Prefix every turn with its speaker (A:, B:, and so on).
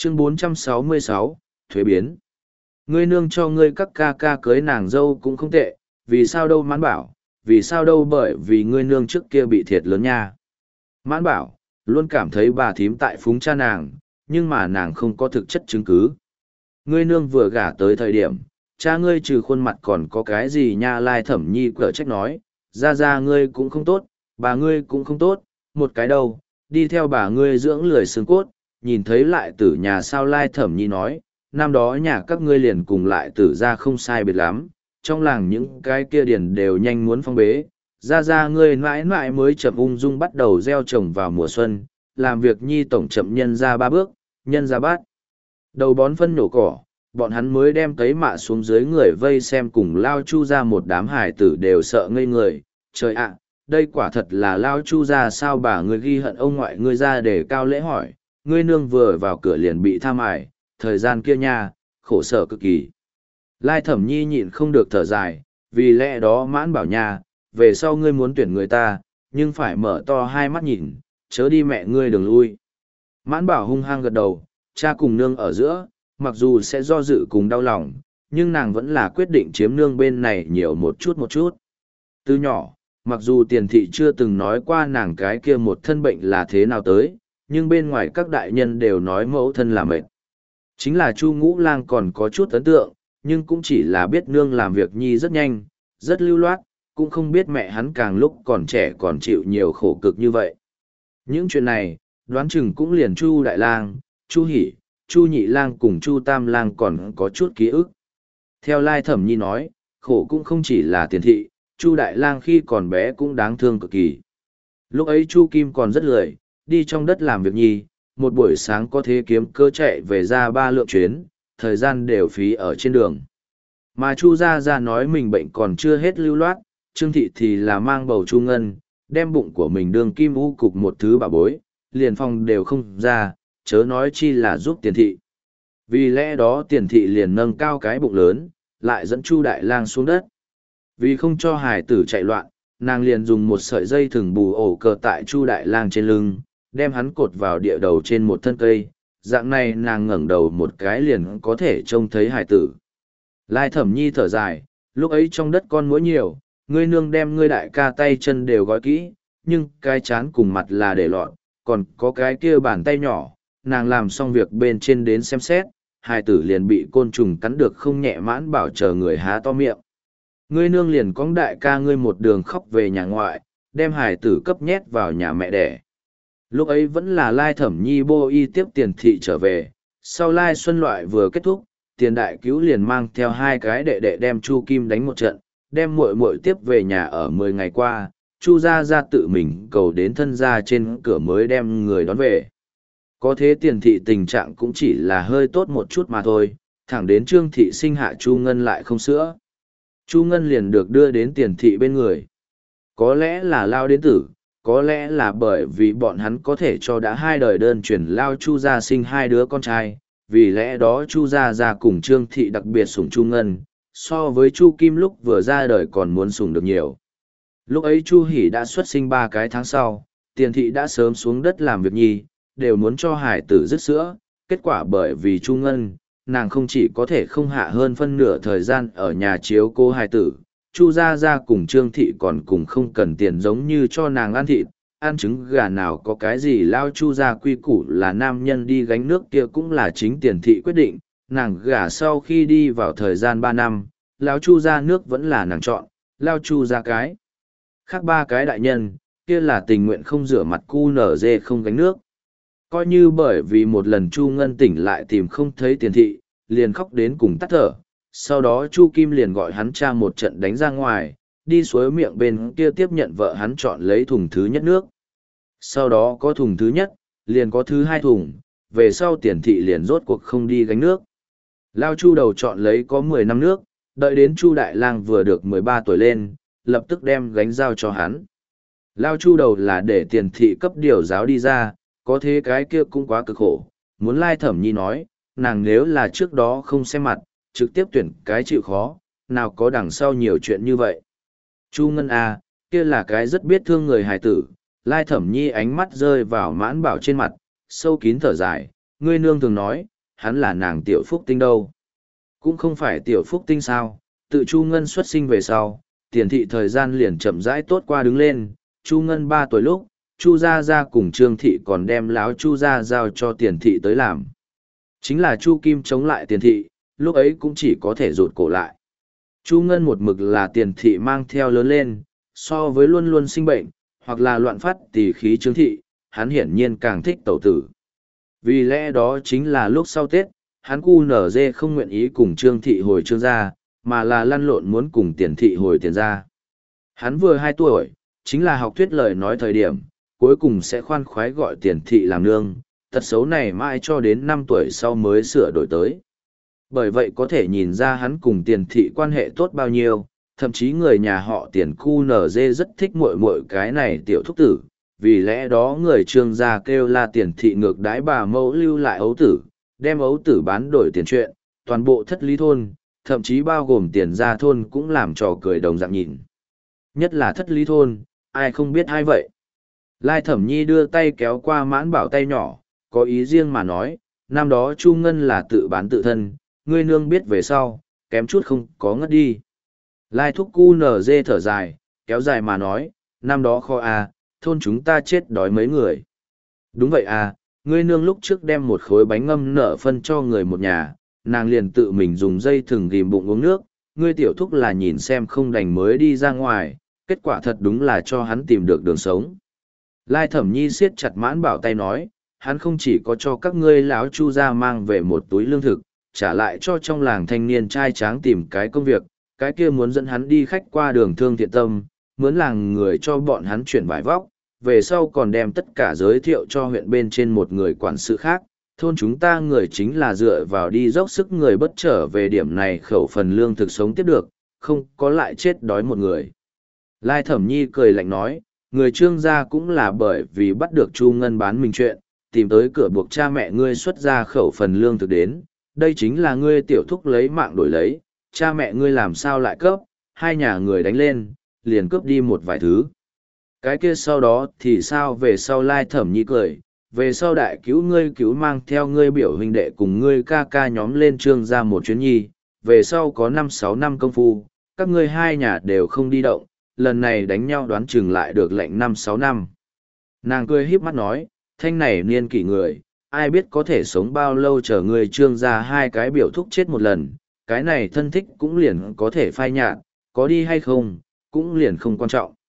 A: Chương 466, Thuế biến. Ngươi nương cho ngươi các ca ca cưới nàng dâu cũng không tệ, vì sao đâu Mãn Bảo, vì sao đâu bởi vì ngươi nương trước kia bị thiệt lớn nha. Mãn Bảo, luôn cảm thấy bà thím tại phúng cha nàng, nhưng mà nàng không có thực chất chứng cứ. Ngươi nương vừa gả tới thời điểm, cha ngươi trừ khuôn mặt còn có cái gì nha. Lai Thẩm Nhi cở trách nói, ra ngươi cũng không tốt, bà ngươi cũng không tốt, một cái đâu, đi theo bà ngươi dưỡng lười xương cốt, nhìn thấy lại tử nhà sao. Lai Thẩm Nhi nói, năm đó nhà các ngươi liền cùng lại tử ra không sai biệt lắm, trong làng những cái kia điền đều nhanh muốn phong bế, ra ngươi mãi mãi mới chậm ung dung bắt đầu gieo trồng vào mùa xuân, làm việc nhi tổng chậm nhân ra 3 bước, nhân ra bát. Đầu bón phân nhổ cỏ, bọn hắn mới đem cấy mạ xuống dưới người vây xem cùng Lao Chu ra một đám hải tử đều sợ ngây người. Trời ạ, đây quả thật là Lao Chu ra sao bà ngươi ghi hận ông ngoại ngươi ra để cao lễ hỏi, ngươi nương vừa vào cửa liền bị tham ải, thời gian kia nha, khổ sở cực kỳ. Lai Thẩm Nhi nhịn không được thở dài, vì lẽ đó Mãn Bảo nha, về sau ngươi muốn tuyển người ta, nhưng phải mở to hai mắt nhìn, chớ đi mẹ ngươi đừng lui. Mãn Bảo hung hăng gật đầu, cha cùng nương ở giữa, mặc dù sẽ do dự cùng đau lòng, nhưng nàng vẫn là quyết định chiếm nương bên này nhiều một chút một chút. Từ nhỏ, mặc dù tiền thị chưa từng nói qua nàng cái kia một thân bệnh là thế nào tới, nhưng bên ngoài các đại nhân đều nói mẫu thân là mệt. Chính là Chu Ngũ Lang còn có chút ấn tượng, nhưng cũng chỉ là biết nương làm việc nhi rất nhanh, rất lưu loát, cũng không biết mẹ hắn càng lúc còn trẻ còn chịu nhiều khổ cực như vậy. Những chuyện này, đoán chừng cũng liền Chu Đại Lang, Chu Hỷ, Chu Nhị Lang cùng Chu Tam Lang còn có chút ký ức. Theo Lai Thẩm Nhi nói, khổ cũng không chỉ là tiền thị, Chu Đại Lang khi còn bé cũng đáng thương cực kỳ. Lúc ấy Chu Kim còn rất lười, đi trong đất làm việc nhi, một buổi sáng có thể kiếm cơ chạy về ra 3 lượng chuyến, thời gian đều phí ở trên đường. Mà Chu Gia nói mình bệnh còn chưa hết lưu loát, Trương Thị thì là mang bầu Chu Ngân, đem bụng của mình đương kim u cục một thứ bà bối, liền phòng đều không ra, chớ nói chi là giúp tiền thị. Vì lẽ đó tiền thị liền nâng cao cái bụng lớn, lại dẫn Chu Đại Lang xuống đất. Vì không cho hải tử chạy loạn, nàng liền dùng một sợi dây thừng bù ổ cờ tại Chu Đại Lang trên lưng, đem hắn cột vào địa đầu trên một thân cây, dạng này nàng ngẩng đầu một cái liền có thể trông thấy hải tử. Lai Thẩm Nhi thở dài, lúc ấy trong đất con muỗi nhiều, ngươi nương đem ngươi đại ca tay chân đều gói kỹ, nhưng cái chán cùng mặt là để lọt, còn có cái kia bàn tay nhỏ, nàng làm xong việc bên trên đến xem xét, hải tử liền bị côn trùng cắn được không nhẹ. Mãn Bảo chờ người há to miệng. Ngươi nương liền cõng đại ca ngươi một đường khóc về nhà ngoại, đem hải tử cấp nhét vào nhà mẹ đẻ. Lúc ấy vẫn là Lai Thẩm Nhi bô y tiếp tiền thị trở về, sau Lai Xuân loại vừa kết thúc, tiền đại cứu liền mang theo 2 cái đệ đệ đem Chu Kim đánh một trận, đem muội muội tiếp về nhà ở 10 ngày qua, Chu Gia tự mình cầu đến thân gia trên cửa mới đem người đón về. Có thế tiền thị tình trạng cũng chỉ là hơi tốt một chút mà thôi, thẳng đến Trương thị sinh hạ Chu Ngân lại không sữa. Chu Ngân liền được đưa đến tiền thị bên người. Có lẽ là lao đến tử, có lẽ là bởi vì bọn hắn có thể cho đã 2 đời đơn chuyển lao Chu Gia sinh 2 đứa con trai, vì lẽ đó Chu Gia cùng Trương thị đặc biệt sủng Chu Ngân, so với Chu Kim lúc vừa ra đời còn muốn sủng được nhiều. Lúc ấy Chu Hỷ đã xuất sinh 3 cái tháng sau, tiền thị đã sớm xuống đất làm việc nhi, đều muốn cho hải tử dứt sữa, kết quả bởi vì Chu Ngân, nàng không chỉ có thể không hạ hơn phân nửa thời gian ở nhà chiếu cô hải tử, Chu Gia cùng Trương thị còn cùng không cần tiền giống như cho nàng ăn thịt, ăn trứng gà nào có cái gì lao Chu Gia quy củ là nam nhân đi gánh nước kia cũng là chính tiền thị quyết định, nàng gả sau khi đi vào thời gian 3 năm, lao Chu Gia nước vẫn là nàng chọn, lao Chu Gia cái. Khác 3 cái đại nhân, kia là tình nguyện không rửa mặt cu nở dê không gánh nước. Coi như bởi vì một lần Chu Ngân tỉnh lại tìm không thấy tiền thị, liền khóc đến cùng tắt thở. Sau đó Chu Kim liền gọi hắn cha một trận đánh ra ngoài, đi suối miệng bên kia tiếp nhận vợ hắn chọn lấy thùng thứ nhất nước. Sau đó có thùng thứ nhất, liền có thứ 2 thùng, về sau tiền thị liền rốt cuộc không đi gánh nước. Lao Chu đầu chọn lấy có 10 năm nước, đợi đến Chu Đại Lang vừa được 13 tuổi lên, lập tức đem gánh giao cho hắn. Lao Chu đầu là để tiền thị cấp điều giáo đi ra, có thế cái kia cũng quá cực khổ, muốn Lai Thẩm Nhi nói, nàng nếu là trước đó không xem mặt, trực tiếp tuyển cái chịu khó, nào có đằng sau nhiều chuyện như vậy. Chu Ngân A, kia là cái rất biết thương người hài tử, Lai Thẩm Nhi ánh mắt rơi vào Mãn Bảo trên mặt, sâu kín thở dài, ngươi nương thường nói, hắn là nàng Tiểu Phúc Tinh đâu. Cũng không phải Tiểu Phúc Tinh sao, tự Chu Ngân xuất sinh về sau, Tiền thị thời gian liền chậm rãi tốt qua đứng lên, Chu Ngân 3 tuổi lúc, Chu Gia Gia cùng Trương thị còn đem láo Chu Gia giao cho Tiền thị tới làm. Chính là Chu Kim chống lại Tiền thị, lúc ấy cũng chỉ có thể rụt cổ lại. Chu Ngân một mực là Tiền thị mang theo lớn lên, so với luôn luôn sinh bệnh, hoặc là loạn phát tỳ khí Trương thị, hắn hiển nhiên càng thích tẩu tử. Vì lẽ đó chính là lúc sau Tết, hắn cu nở dê không nguyện ý cùng Trương thị hồi Trương gia, mà là lăn lộn muốn cùng Tiền thị hồi Tiền gia. Hắn vừa 2 tuổi, chính là học thuyết lời nói thời điểm, cuối cùng sẽ khoan khoái gọi Tiền thị làm nương, tật xấu này mãi cho đến 5 tuổi sau mới sửa đổi tới. Bởi vậy có thể nhìn ra hắn cùng Tiền thị quan hệ tốt bao nhiêu, thậm chí người nhà họ Tiền cu nở dê rất thích muội muội cái này tiểu thúc tử, vì lẽ đó người Trương gia kêu la Tiền thị ngược đãi bà mẫu lưu lại ấu tử, đem ấu tử bán đổi tiền chuyện, toàn bộ thất lý thôn, thậm chí bao gồm Tiền gia thôn cũng làm trò cười đồng dạng nhìn. Nhất là thất lý thôn, ai không biết ai vậy. Lai Thẩm Nhi đưa tay kéo qua Mãn Bảo tay nhỏ, có ý riêng mà nói, năm đó Chu Ngân là tự bán tự thân, ngươi nương biết về sau, kém chút không có ngất đi. Lai Thúc cu nở dê thở dài, kéo dài mà nói, năm đó kho thôn chúng ta chết đói mấy người. Đúng vậy ngươi nương lúc trước đem một khối bánh ngâm nở phân cho người một nhà, nàng liền tự mình dùng dây thừng ghim bụng uống nước, ngươi tiểu thúc là nhìn xem không đành mới đi ra ngoài, kết quả thật đúng là cho hắn tìm được đường sống. Lai Thẩm Nhi siết chặt Mãn Bảo tay nói, hắn không chỉ có cho các ngươi lão Chu gia mang về một túi lương thực, trả lại cho trong làng thanh niên trai tráng tìm cái công việc, cái kia muốn dẫn hắn đi khách qua đường Thương Thiện Tâm, mướn làng người cho bọn hắn chuyển vải vóc, về sau còn đem tất cả giới thiệu cho huyện bên trên một người quản sự khác. Thôn chúng ta người chính là dựa vào đi dốc sức người bất trở về điểm này khẩu phần lương thực sống tiếp được, không có lại chết đói một người. Lai Thẩm Nhi cười lạnh nói, người Trương gia cũng là bởi vì bắt được Chu Ngân bán mình chuyện, tìm tới cửa buộc cha mẹ ngươi xuất ra khẩu phần lương thực đến, đây chính là ngươi tiểu thúc lấy mạng đổi lấy, cha mẹ ngươi làm sao lại cấp, hai nhà người đánh lên, liền cướp đi một vài thứ. Cái kia sau đó thì sao? Về sau Lai Thẩm Nhi cười, về sau đại cứu ngươi cứu mang theo ngươi biểu huynh đệ cùng ngươi ca ca nhóm lên Trương gia một chuyến nhi, về sau có 5-6 năm công phu, các ngươi hai nhà đều không đi động, lần này đánh nhau đoán chừng lại được lệnh 5-6 năm. Nàng cười híp mắt nói, thanh này niên kỷ người, ai biết có thể sống bao lâu chờ người Trương gia hai cái biểu thúc chết một lần, cái này thân thích cũng liền có thể phai nhạt, có đi hay không, cũng liền không quan trọng.